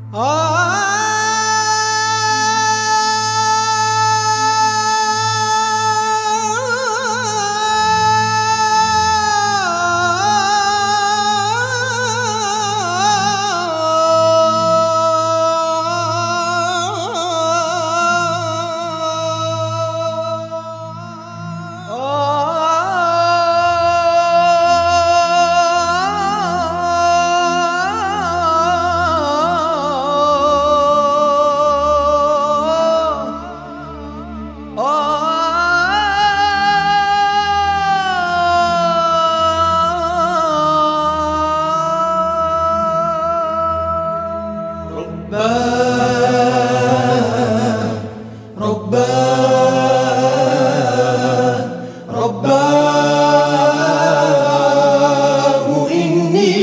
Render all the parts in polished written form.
رباه إني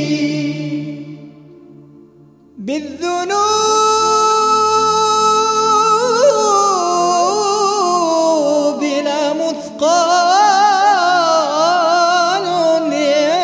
بالذنوب لمثقال يا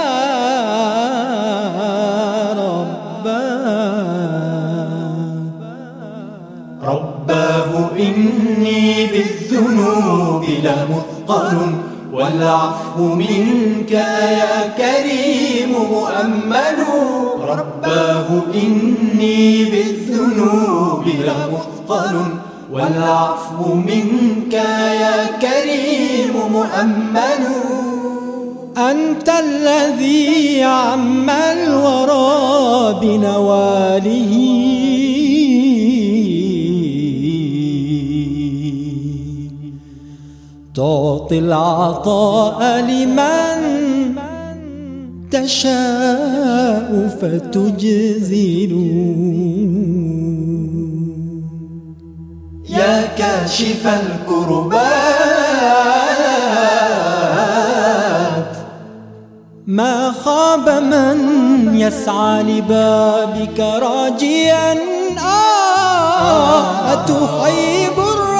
رباه إني بالذنوب لمثقل والعفو منك يا كريم مؤمل. رباه إني بالذنوب لمثقل والعفو منك يا كريم مؤمل. أنت الذي عم الورى بنواله تعطي العطاء لمن تشاء فتجزل. يا كاشف الكربات ما خاب من يسعى لبابك راجيا أتخيب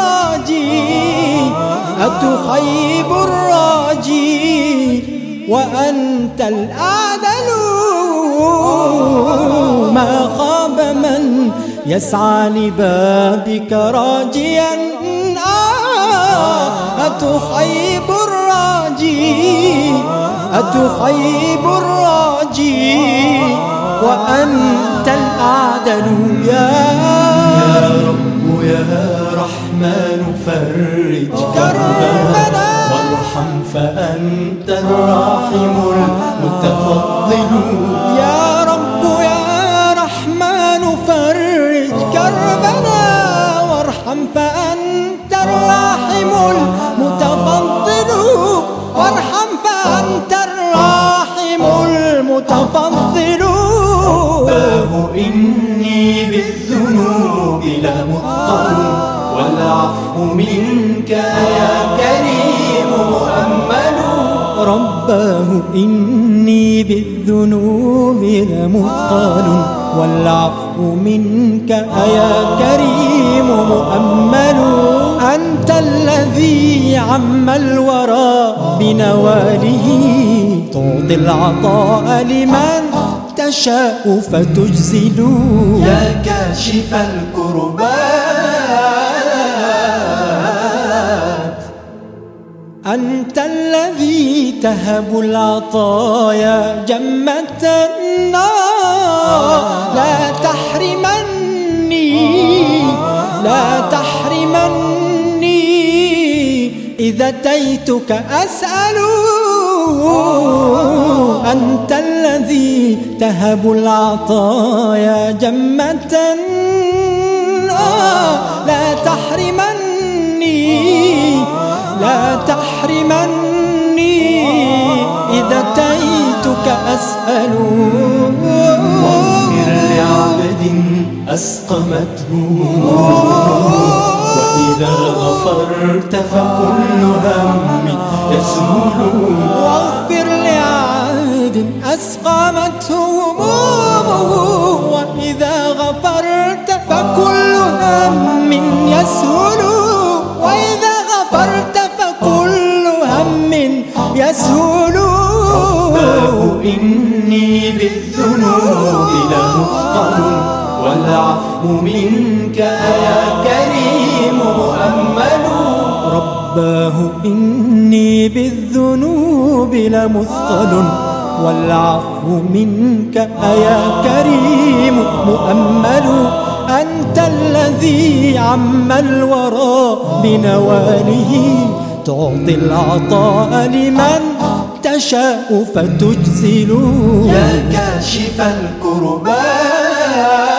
أتخيب الراجي وأنت الأعدل. ما خاب من يسعى لبابك راجيا أتخيب الراجي أتخيب الراجي وأنت الأعدل. يا رب يا رحمن فرج كربنا وارحم فأنت الراحم المتفضل. يا رب يا رحمن فرج كربنا وارحم فأنت الراحم المتفضل. وارحم فأنت الراحم المتفضل. رباه إني بالذنوب لمثقل والعفو منك يا كريم مؤمل. رباه إني بالذنوب لمثقل والعفو منك يا كريم مؤمل. أنت الذي عم الورى بنواله تعطي العطاء لمن تشاء فتجزل. يا كاشف الكربات أنت الذي تهب العطايا جمة النار. لا تحرمني إذا أتيتك أسأل. أنت الذي تهب العطايا جمة لا تحرمني إذا أتيتك أسأل. واغفر لعبد أسقمته وإذا غفرت فكل هم يسهل. واغفر لعبد أسقمته همومه وإذا غفرت فكل هم يسهل. وإذا غفرت فكل هم يسهل. رباه إني بالذنوب لمثقل والعفو منك يا كريم مؤمل. رباه إني بالذنوب لمثقل، والعفو منك يا كريم مؤمل. أنت الذي عم الورى بنواله، تعطي العطاء لمن تشاء فتجزل. يا كاشف الكربات